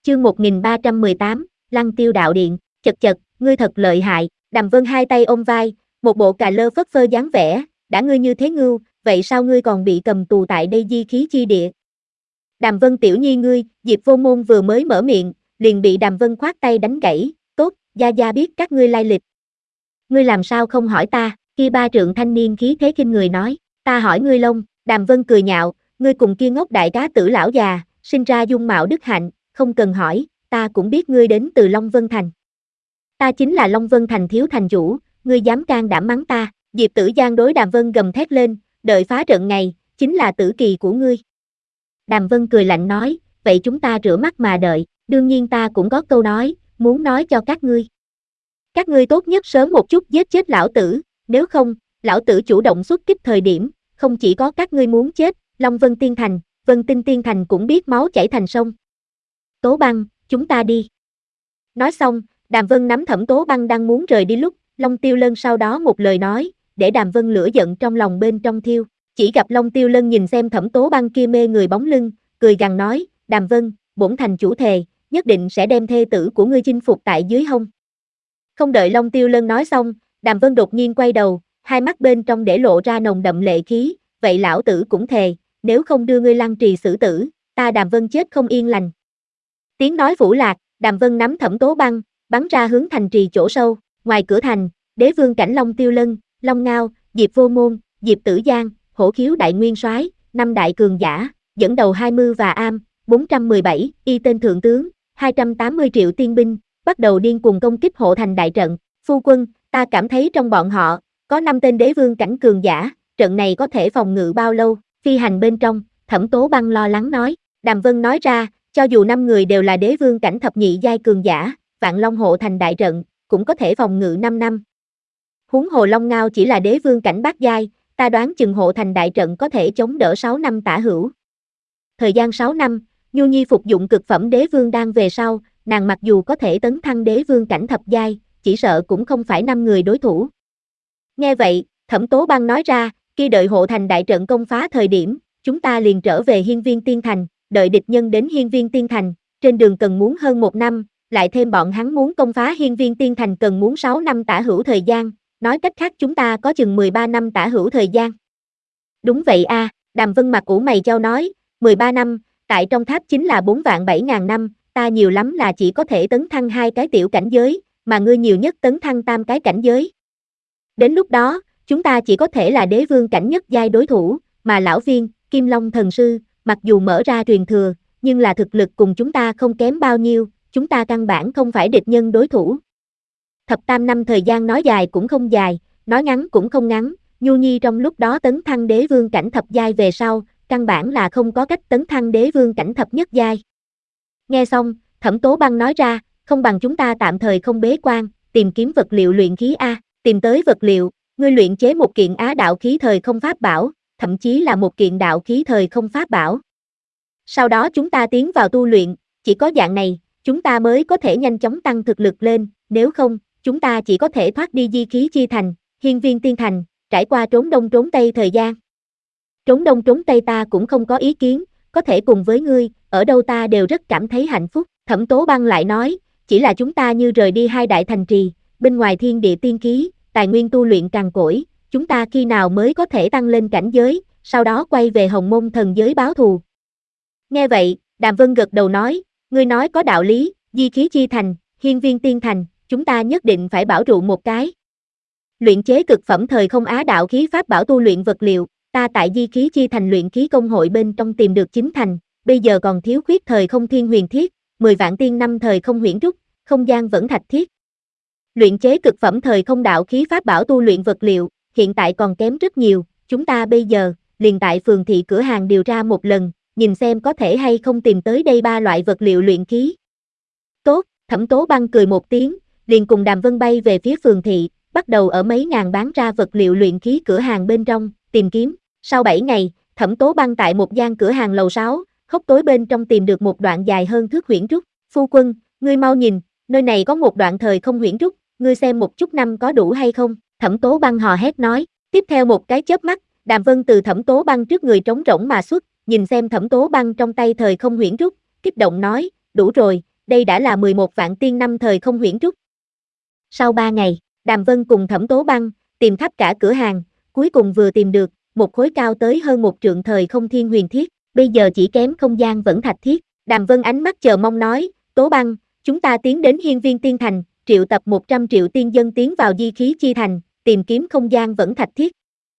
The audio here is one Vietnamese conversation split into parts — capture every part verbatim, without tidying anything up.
Chương một nghìn ba trăm mười tám, Lăng Tiêu Đạo Điện, chật chật, ngươi thật lợi hại, Đàm Vân hai tay ôm vai, một bộ cà lơ phất phơ dáng vẻ, đã ngươi như thế ngưu, vậy sao ngươi còn bị cầm tù tại đây di khí chi địa? Đàm Vân tiểu nhi ngươi, Diệp Vô Môn vừa mới mở miệng, liền bị Đàm Vân khoát tay đánh gãy, tốt, gia gia biết các ngươi lai lịch. Ngươi làm sao không hỏi ta, kia ba trượng thanh niên khí thế kinh người nói, ta hỏi ngươi Long, Đàm Vân cười nhạo, ngươi cùng kia ngốc đại cá tử lão già, sinh ra dung mạo đức hạnh, không cần hỏi, ta cũng biết ngươi đến từ Long Vân Thành. Ta chính là Long Vân Thành thiếu thành chủ, ngươi dám can đảm mắng ta, Diệp Tử Giang đối Đàm Vân gầm thét lên, đợi phá trận ngày, chính là tử kỳ của ngươi. Đàm Vân cười lạnh nói, vậy chúng ta rửa mắt mà đợi, đương nhiên ta cũng có câu nói, muốn nói cho các ngươi. Các ngươi tốt nhất sớm một chút giết chết lão tử, nếu không, lão tử chủ động xuất kích thời điểm, không chỉ có các ngươi muốn chết, Long Vân Tiên Thành, Vân Tinh Tiên Thành cũng biết máu chảy thành sông. Tố Băng, chúng ta đi. Nói xong, Đàm Vân nắm Thẩm Tố Băng đang muốn rời đi lúc, Long Tiêu Lân sau đó một lời nói, để Đàm Vân lửa giận trong lòng bên trong thiêu, chỉ gặp Long Tiêu Lân nhìn xem Thẩm Tố Băng kia mê người bóng lưng, cười gằn nói, Đàm Vân, bổn thành chủ thề, nhất định sẽ đem thê tử của ngươi chinh phục tại dưới hông. Không đợi Long Tiêu Lân nói xong, Đàm Vân đột nhiên quay đầu, hai mắt bên trong để lộ ra nồng đậm lệ khí, vậy lão tử cũng thề, nếu không đưa ngươi lăng trì xử tử, ta Đàm Vân chết không yên lành. Tiếng nói vũ lạc, Đàm Vân nắm Thẩm Tố Băng, bắn ra hướng thành trì chỗ sâu, ngoài cửa thành, Đế Vương Cảnh Long Tiêu Lân, Long Ngao, Diệp Vô Môn, Diệp Tử Giang, Hổ Khiếu Đại Nguyên Soái, năm đại cường giả, dẫn đầu hai mươi và am, bốn trăm mười bảy, y tên thượng tướng, hai trăm tám mươi triệu tiên binh, bắt đầu điên cuồng công kích hộ thành đại trận. Phu quân, ta cảm thấy trong bọn họ, có năm tên đế vương cảnh cường giả, trận này có thể phòng ngự bao lâu? Phi hành bên trong, Thẩm Tố Băng lo lắng nói. Đàm Vân nói ra, cho dù năm người đều là đế vương cảnh thập nhị giai cường giả, Vạn Long hộ thành đại trận, cũng có thể phòng ngự năm năm. Huống hồ Long Ngao chỉ là đế vương cảnh bát giai, ta đoán chừng hộ thành đại trận có thể chống đỡ sáu năm tả hữu. Thời gian sáu năm, Nhu Nhi phục dụng cực phẩm đế vương đan về sau, nàng mặc dù có thể tấn thăng đế vương cảnh thập giai, chỉ sợ cũng không phải năm người đối thủ. Nghe vậy, Thẩm Tố Băng nói ra, khi đợi hộ thành đại trận công phá thời điểm, chúng ta liền trở về Hiên Viên Tiên Thành, đợi địch nhân đến Hiên Viên Tiên Thành, trên đường cần muốn hơn một năm, lại thêm bọn hắn muốn công phá Hiên Viên Tiên Thành cần muốn sáu năm tả hữu thời gian, nói cách khác chúng ta có chừng mười ba năm tả hữu thời gian. Đúng vậy a, à, Đàm Vân mặt ủ mày chau nói, mười ba năm, tại trong tháp chính là bốn vạn bảy ngàn năm, ta nhiều lắm là chỉ có thể tấn thăng hai cái tiểu cảnh giới, mà ngươi nhiều nhất tấn thăng tam cái cảnh giới. Đến lúc đó, chúng ta chỉ có thể là đế vương cảnh nhất giai đối thủ, mà lão Viên, Kim Long thần sư, mặc dù mở ra truyền thừa, nhưng là thực lực cùng chúng ta không kém bao nhiêu, chúng ta căn bản không phải địch nhân đối thủ. Thập tam năm thời gian nói dài cũng không dài, nói ngắn cũng không ngắn, Nhu Nhi trong lúc đó tấn thăng đế vương cảnh thập giai về sau, căn bản là không có cách tấn thăng đế vương cảnh thập nhất giai. Nghe xong, Thẩm Tố Băng nói ra, không bằng chúng ta tạm thời không bế quan, tìm kiếm vật liệu luyện khí a, tìm tới vật liệu, ngươi luyện chế một kiện á đạo khí thời không pháp bảo, thậm chí là một kiện đạo khí thời không pháp bảo. Sau đó chúng ta tiến vào tu luyện, chỉ có dạng này, chúng ta mới có thể nhanh chóng tăng thực lực lên, nếu không, chúng ta chỉ có thể thoát đi di khí chi thành, Hiên Viên Tiên Thành, trải qua trốn đông trốn tây thời gian. Trốn đông trốn tây ta cũng không có ý kiến, có thể cùng với ngươi, ở đâu ta đều rất cảm thấy hạnh phúc. Thẩm Tố Băng lại nói, chỉ là chúng ta như rời đi hai đại thành trì, bên ngoài thiên địa tiên khí, tài nguyên tu luyện cằn cỗi, chúng ta khi nào mới có thể tăng lên cảnh giới, sau đó quay về Hồng Môn thần giới báo thù. Nghe vậy, Đàm Vân gật đầu nói, ngươi nói có đạo lý, di khí chi thành, Hiên Viên Tiên Thành, chúng ta nhất định phải bảo trụ một cái. Luyện chế cực phẩm thời không á đạo khí pháp bảo tu luyện vật liệu, ta tại di khí chi thành luyện khí công hội bên trong tìm được chín thành, bây giờ còn thiếu khuyết thời không thiên huyền thiết, mười vạn tiên năm thời không huyễn trúc, không gian vẫn thạch thiết. Luyện chế cực phẩm thời không đạo khí pháp bảo tu luyện vật liệu, hiện tại còn kém rất nhiều, chúng ta bây giờ, liền tại phường thị cửa hàng điều tra một lần, nhìn xem có thể hay không tìm tới đây ba loại vật liệu luyện khí. Tốt, Thẩm Tố Băng cười một tiếng, liền cùng Đàm Vân bay về phía phường thị, bắt đầu ở mấy ngàn bán ra vật liệu luyện khí cửa hàng bên trong, tìm kiếm. Sau bảy ngày, Thẩm Tố Băng tại một gian cửa hàng lầu sáu, hốc tối bên trong tìm được một đoạn dài hơn thước huyễn trúc. Phu quân, ngươi mau nhìn, nơi này có một đoạn thời không huyễn trúc, ngươi xem một chút năm có đủ hay không? Thẩm Tố Băng hò hét nói. Tiếp theo một cái chớp mắt, Đàm Vân từ Thẩm Tố Băng trước người trống rỗng mà xuất, nhìn xem Thẩm Tố Băng trong tay thời không huyễn trúc, kích động nói, đủ rồi, đây đã là mười một vạn tiên năm thời không huyễn trúc. Sau ba ngày, Đàm Vân cùng Thẩm Tố Băng tìm khắp cả cửa hàng, cuối cùng vừa tìm được một khối cao tới hơn một trượng thời không thiên huyền thiết, bây giờ chỉ kém không gian vẫn thạch thiết. Đàm Vân ánh mắt chờ mong nói, Tố Băng, chúng ta tiến đến Hiên Viên Tiên Thành, triệu tập một trăm triệu tiên dân tiến vào di khí chi thành, tìm kiếm không gian vẫn thạch thiết.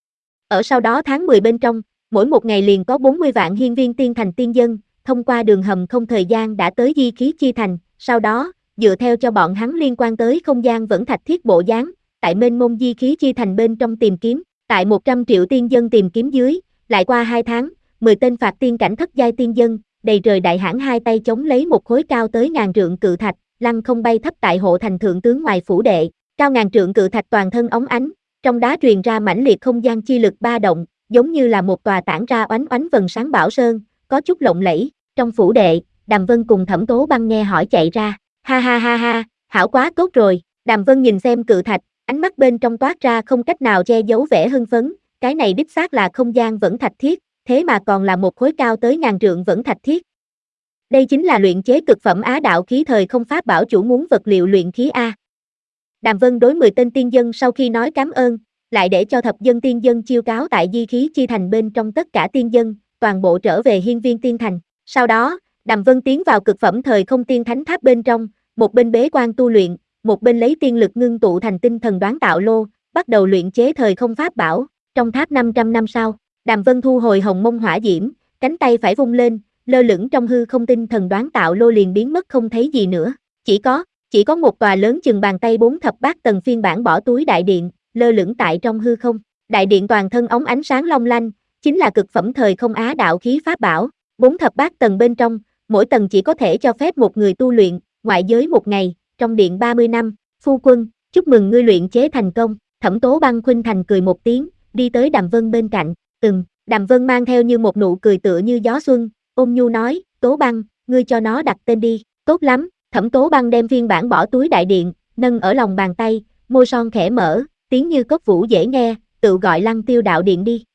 Ở sau đó tháng mười bên trong, mỗi một ngày liền có bốn mươi vạn Hiên Viên Tiên Thành tiên dân, thông qua đường hầm không thời gian đã tới di khí chi thành, sau đó, dựa theo cho bọn hắn liên quan tới không gian vẫn thạch thiết bộ dáng, tại mênh mông di khí chi thành bên trong tìm kiếm, tại một trăm triệu tiên dân tìm kiếm dưới, lại qua hai tháng, mười tên phạt tiên cảnh thất giai tiên dân, đầy trời đại hãn hai tay chống lấy một khối cao tới ngàn trượng cự thạch, lăng không bay thấp tại hộ thành thượng tướng ngoài phủ đệ, cao ngàn trượng cự thạch toàn thân óng ánh, trong đá truyền ra mãnh liệt không gian chi lực ba động, giống như là một tòa tản ra oánh oánh vầng sáng bảo sơn, có chút lộng lẫy. Trong phủ đệ, Đàm Vân cùng Thẩm Tố Băng nghe hỏi chạy ra, ha ha ha ha, hảo quá tốt rồi. Đàm Vân nhìn xem cự thạch, ánh mắt bên trong toát ra không cách nào che giấu vẻ hưng phấn, cái này đích xác là không gian vẫn thạch thiết, thế mà còn là một khối cao tới ngàn trượng vẫn thạch thiết. Đây chính là luyện chế cực phẩm á đạo khí thời không pháp bảo chủ muốn vật liệu luyện khí A. Đàm Vân đối mười tên tiên dân sau khi nói cảm ơn, lại để cho thập dân tiên dân chiêu cáo tại di khí chi thành bên trong tất cả tiên dân, toàn bộ trở về Hiên Viên Tiên Thành. Sau đó, Đàm Vân tiến vào cực phẩm thời không tiên thánh tháp bên trong, một bên bế quan tu luyện, một bên lấy tiên lực ngưng tụ thành tinh thần đoán tạo lô, bắt đầu luyện chế thời không pháp bảo. Trong tháp năm trăm năm sau, Đàm Vân thu hồi hồng mông hỏa diễm, cánh tay phải vung lên, lơ lửng trong hư không tinh thần đoán tạo lô liền biến mất không thấy gì nữa. Chỉ có, chỉ có một tòa lớn chừng bàn tay bốn thập bát tầng phiên bản bỏ túi đại điện, lơ lửng tại trong hư không. Đại điện toàn thân óng ánh sáng long lanh, chính là cực phẩm thời không á đạo khí pháp bảo. Bốn thập bát tầng bên trong, mỗi tầng chỉ có thể cho phép một người tu luyện, ngoại giới một ngày, trong điện ba mươi năm. Phu quân, chúc mừng ngươi luyện chế thành công. Thẩm Tố Băng khuynh thành cười một tiếng, đi tới Đàm Vân bên cạnh. Ừm, Đàm Vân mang theo như một nụ cười tựa như gió xuân, ôn nhu nói, Tố Băng, ngươi cho nó đặt tên đi. Tốt lắm. Thẩm Tố Băng đem phiên bản bỏ túi đại điện, nâng ở lòng bàn tay, môi son khẽ mở, tiếng như cốc vũ dễ nghe, tự gọi Lăng Tiêu đạo điện đi.